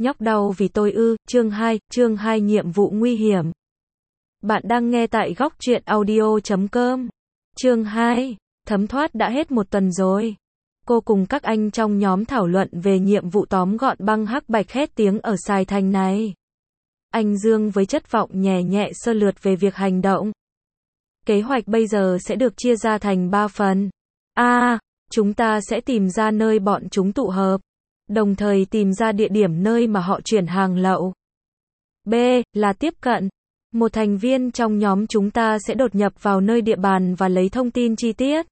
Nhóc đau vì tôi ư, chương 2 nhiệm vụ nguy hiểm. Bạn đang nghe tại góc truyện audio.com. Chương 2, thấm thoát đã hết một tuần rồi. Cô cùng các anh trong nhóm thảo luận về nhiệm vụ tóm gọn băng hắc bạch khét tiếng ở Sài Thành này. Anh Dương với chất vọng nhẹ nhẹ sơ lược về việc hành động. Kế hoạch bây giờ sẽ được chia ra thành 3 phần. A. Chúng ta sẽ tìm ra nơi bọn chúng tụ hợp, đồng thời tìm ra địa điểm nơi mà họ chuyển hàng lậu. B. Là tiếp cận. Một thành viên trong nhóm chúng ta sẽ đột nhập vào nơi địa bàn và lấy thông tin chi tiết.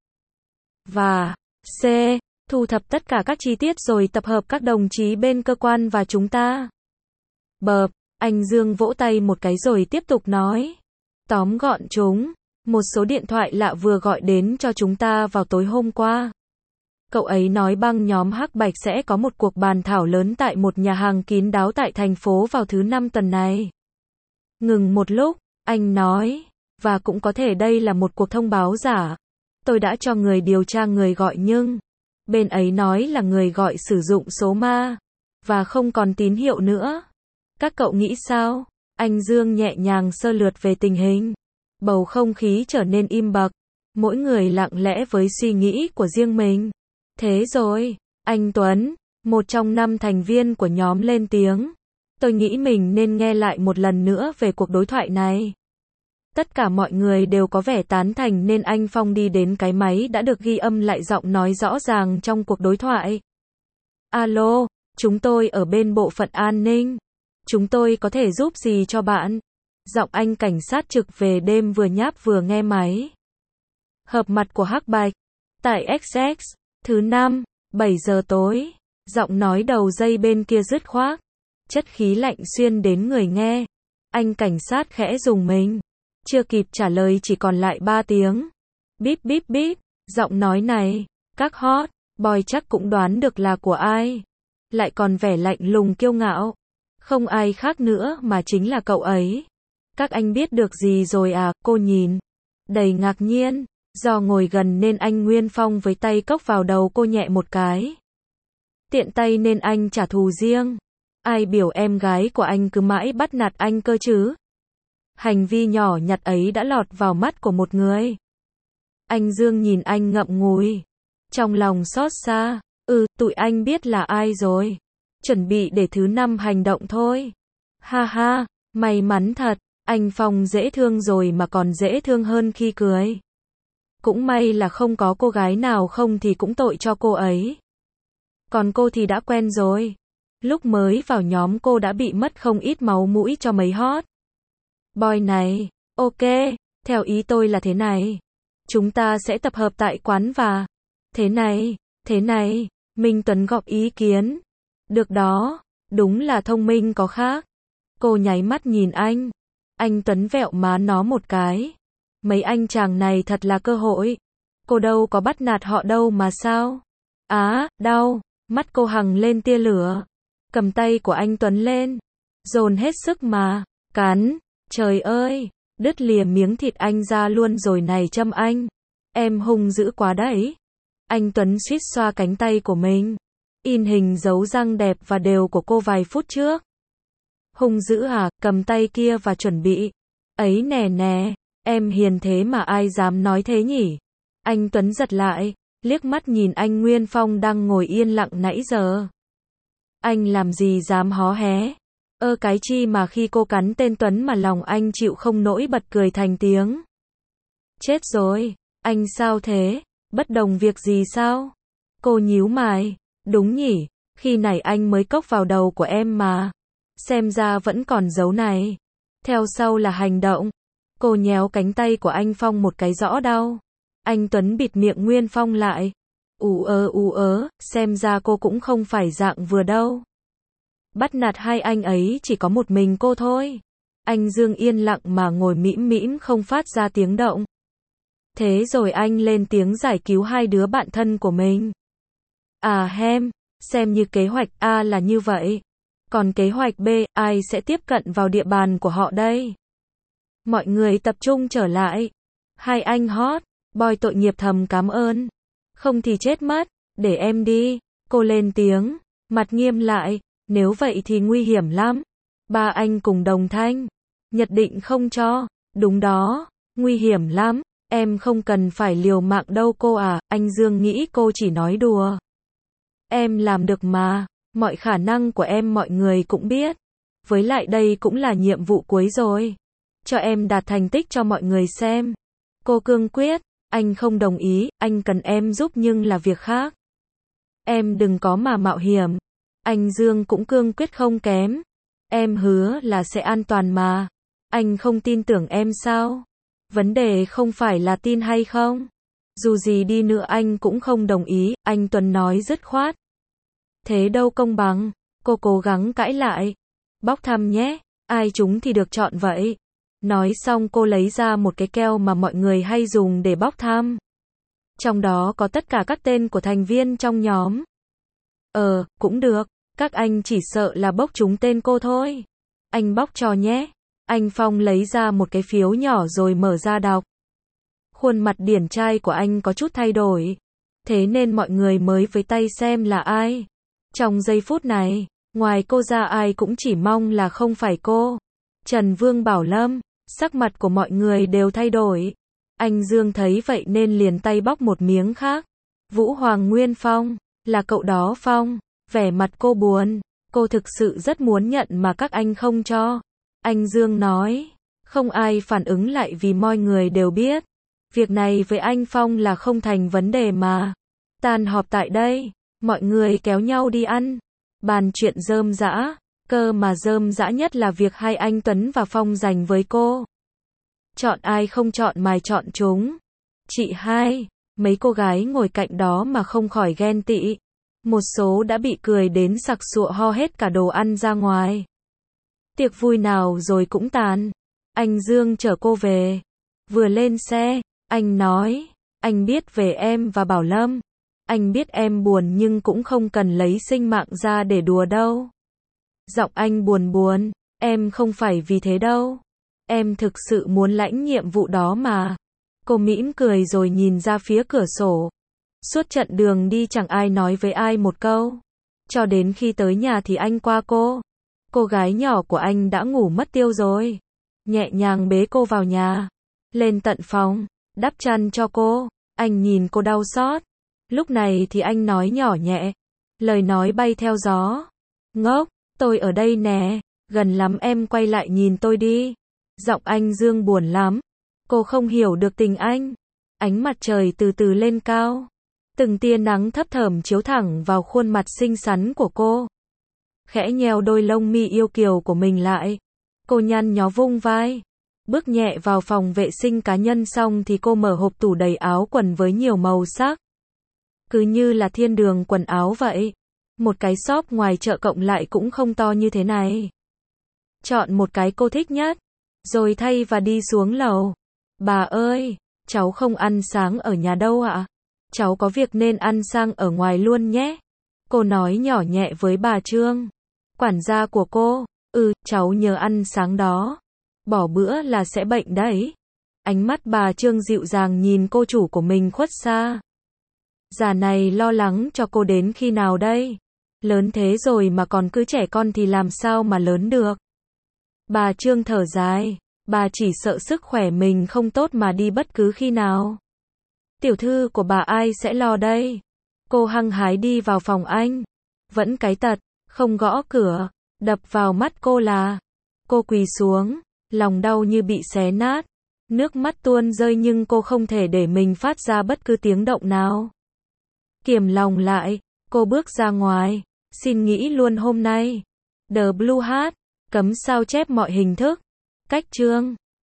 Và C. Thu thập tất cả các chi tiết rồi tập hợp các đồng chí bên cơ quan và chúng ta. Bợp, anh Dương vỗ tay một cái rồi tiếp tục nói. Tóm gọn chúng. Một số điện thoại lạ vừa gọi đến cho chúng ta vào tối hôm qua. Cậu ấy nói băng nhóm hắc bạch sẽ có một cuộc bàn thảo lớn tại một nhà hàng kín đáo tại thành phố vào thứ 5 tuần này. Ngừng một lúc, anh nói, và cũng có thể đây là một cuộc thông báo giả. Tôi đã cho người điều tra người gọi nhưng bên ấy nói là người gọi sử dụng số ma và không còn tín hiệu nữa. Các cậu nghĩ sao? Anh Dương nhẹ nhàng sơ lược về tình hình. Bầu không khí trở nên im bặt, mỗi người lặng lẽ với suy nghĩ của riêng mình. Thế rồi, anh Tuấn, một trong 5 thành viên của nhóm lên tiếng. Tôi nghĩ mình nên nghe lại một lần nữa về cuộc đối thoại này. Tất cả mọi người đều có vẻ tán thành nên anh Phong đi đến cái máy đã được ghi âm lại giọng nói rõ ràng trong cuộc đối thoại. Alo, chúng tôi ở bên bộ phận an ninh. Chúng tôi có thể giúp gì cho bạn? Giọng anh cảnh sát trực về đêm vừa nháp vừa nghe máy. Hợp mặt của hắc bạch. Tại XX, thứ 5, 7 giờ tối. Giọng nói đầu dây bên kia dứt khoát. Chất khí lạnh xuyên đến người nghe. Anh cảnh sát khẽ rùng mình. Chưa kịp trả lời chỉ còn lại 3 tiếng. Bíp bíp bíp. Giọng nói này, các hot boy chắc cũng đoán được là của ai. Lại còn vẻ lạnh lùng kiêu ngạo. Không ai khác nữa mà chính là cậu ấy. Các anh biết được gì rồi à? Cô nhìn. Đầy ngạc nhiên. Do ngồi gần nên anh Nguyên Phong với tay cốc vào đầu cô nhẹ một cái. Tiện tay nên anh trả thù riêng. Ai biểu em gái của anh cứ mãi bắt nạt anh cơ chứ? Hành vi nhỏ nhặt ấy đã lọt vào mắt của một người. Anh Dương nhìn anh ngậm ngùi. Trong lòng xót xa. Tụi anh biết là ai rồi. Chuẩn bị để thứ 5 hành động thôi. Ha ha, may mắn thật. Anh Phong dễ thương rồi mà còn dễ thương hơn khi cười. Cũng may là không có cô gái nào không thì cũng tội cho cô ấy. Còn cô thì đã quen rồi. Lúc mới vào nhóm cô đã bị mất không ít máu mũi cho mấy hot boy này. Ok, theo ý tôi là thế này. Chúng ta sẽ tập hợp tại quán và thế này, Minh Tuấn góp ý kiến. Được đó, đúng là thông minh có khác. Cô nháy mắt nhìn anh. Anh Tuấn vẹo má nó một cái. Mấy anh chàng này thật là cơ hội. Cô đâu có bắt nạt họ đâu mà sao? Đau. Mắt cô hằng lên tia lửa. Cầm tay của anh Tuấn lên. Dồn hết sức mà. Cắn. Trời ơi. Đứt lìa miếng thịt anh ra luôn rồi này Trâm anh. Em hung dữ quá đấy. Anh Tuấn suýt xoa cánh tay của mình. In hình dấu răng đẹp và đều của cô vài phút trước. Hung dữ à? Cầm tay kia và chuẩn bị. Ấy nè. Em hiền thế mà ai dám nói thế nhỉ? Anh Tuấn giật lại, liếc mắt nhìn anh Nguyên Phong đang ngồi yên lặng nãy giờ. Anh làm gì dám hó hé? Cái chi mà khi cô cắn tên Tuấn mà lòng anh chịu không nổi bật cười thành tiếng. Chết rồi, anh sao thế? Bất đồng việc gì sao? Cô nhíu mày, đúng nhỉ, khi nãy anh mới cốc vào đầu của em mà. Xem ra vẫn còn dấu này. Theo sau là hành động. Cô nhéo cánh tay của anh Phong một cái rõ đau. Anh Tuấn bịt miệng Nguyên Phong lại. Ú ớ, xem ra cô cũng không phải dạng vừa đâu. Bắt nạt hai anh ấy chỉ có một mình cô thôi. Anh Dương yên lặng mà ngồi mĩm mĩm không phát ra tiếng động. Thế rồi anh lên tiếng giải cứu hai đứa bạn thân của mình. Xem như kế hoạch A là như vậy. Còn kế hoạch B, ai sẽ tiếp cận vào địa bàn của họ đây? Mọi người tập trung trở lại. Hai anh hot boy tội nghiệp thầm cảm ơn. Không thì chết mất, để em đi. Cô lên tiếng, mặt nghiêm lại. Nếu vậy thì nguy hiểm lắm. Ba anh cùng đồng thanh. Nhất định không cho. Đúng đó, nguy hiểm lắm. Em không cần phải liều mạng đâu cô à, anh Dương nghĩ cô chỉ nói đùa. Em làm được mà, mọi khả năng của em mọi người cũng biết. Với lại đây cũng là nhiệm vụ cuối rồi. Cho em đạt thành tích cho mọi người xem. Cô cương quyết, anh không đồng ý, anh cần em giúp nhưng là việc khác. Em đừng có mà mạo hiểm. Anh Dương cũng cương quyết không kém. Em hứa là sẽ an toàn mà. Anh không tin tưởng em sao? Vấn đề không phải là tin hay không. Dù gì đi nữa anh cũng không đồng ý, anh Tuấn nói dứt khoát. Thế đâu công bằng, cô cố gắng cãi lại. Bóc thăm nhé, ai trúng thì được chọn vậy. Nói xong cô lấy ra một cái keo mà mọi người hay dùng để bóc thăm. Trong đó có tất cả các tên của thành viên trong nhóm. Cũng được, các anh chỉ sợ là bóc trúng tên cô thôi. Anh bóc cho nhé. Anh Phong lấy ra một cái phiếu nhỏ rồi mở ra đọc. Khuôn mặt điển trai của anh có chút thay đổi. Thế nên mọi người mới với tay xem là ai. Trong giây phút này, ngoài cô ra ai cũng chỉ mong là không phải cô. Trần Vương Bảo Lâm, sắc mặt của mọi người đều thay đổi. Anh Dương thấy vậy nên liền tay bóc một miếng khác. Vũ Hoàng Nguyên Phong, là cậu đó Phong. Vẻ mặt cô buồn, cô thực sự rất muốn nhận mà các anh không cho. Anh Dương nói, không ai phản ứng lại vì mọi người đều biết. Việc này với anh Phong là không thành vấn đề mà. Tan họp tại đây, mọi người kéo nhau đi ăn. Bàn chuyện rơm rã, cơ mà rơm rã nhất là việc hai anh Tuấn và Phong dành với cô. Chọn ai không chọn mày chọn chúng. Chị hai, mấy cô gái ngồi cạnh đó mà không khỏi ghen tị. Một số đã bị cười đến sặc sụa ho hết cả đồ ăn ra ngoài. Tiệc vui nào rồi cũng tàn. Anh Dương chở cô về. Vừa lên xe, anh nói, anh biết về em và Bảo Lâm. Anh biết em buồn nhưng cũng không cần lấy sinh mạng ra để đùa đâu. Giọng anh buồn buồn, em không phải vì thế đâu. Em thực sự muốn lãnh nhiệm vụ đó mà. Cô mỉm cười rồi nhìn ra phía cửa sổ. Suốt trận đường đi chẳng ai nói với ai một câu. Cho đến khi tới nhà thì anh qua cô. Cô gái nhỏ của anh đã ngủ mất tiêu rồi. Nhẹ nhàng bế cô vào nhà. Lên tận phòng, đắp chăn cho cô. Anh nhìn cô đau xót. Lúc này thì anh nói nhỏ nhẹ. Lời nói bay theo gió. Ngốc, tôi ở đây nè. Gần lắm em quay lại nhìn tôi đi. Giọng anh Dương buồn lắm. Cô không hiểu được tình anh. Ánh mặt trời từ từ lên cao. Từng tia nắng thấp thởm chiếu thẳng vào khuôn mặt xinh xắn của cô. Khẽ nheo đôi lông mi yêu kiều của mình lại. Cô nhăn nhó vung vai. Bước nhẹ vào phòng vệ sinh cá nhân xong thì cô mở hộp tủ đầy áo quần với nhiều màu sắc. Cứ như là thiên đường quần áo vậy. Một cái shop ngoài chợ cộng lại cũng không to như thế này. Chọn một cái cô thích nhất. Rồi thay và đi xuống lầu. Bà ơi, cháu không ăn sáng ở nhà đâu ạ? Cháu có việc nên ăn sang ở ngoài luôn nhé. Cô nói nhỏ nhẹ với bà Trương. Quản gia của cô. Cháu nhớ ăn sáng đó. Bỏ bữa là sẽ bệnh đấy. Ánh mắt bà Trương dịu dàng nhìn cô chủ của mình khuất xa. Già này lo lắng cho cô đến khi nào đây? Lớn thế rồi mà còn cứ trẻ con thì làm sao mà lớn được? Bà Trương thở dài. Bà chỉ sợ sức khỏe mình không tốt mà đi bất cứ khi nào. Tiểu thư của bà ai sẽ lo đây? Cô hăng hái đi vào phòng anh. Vẫn cái tật, không gõ cửa. Đập vào mắt cô là. Cô quỳ xuống, lòng đau như bị xé nát. Nước mắt tuôn rơi nhưng cô không thể để mình phát ra bất cứ tiếng động nào. Kiềm lòng lại, cô bước ra ngoài. Xin nghĩ luôn hôm nay. The Blue Hat, cấm sao chép mọi hình thức. Cách chương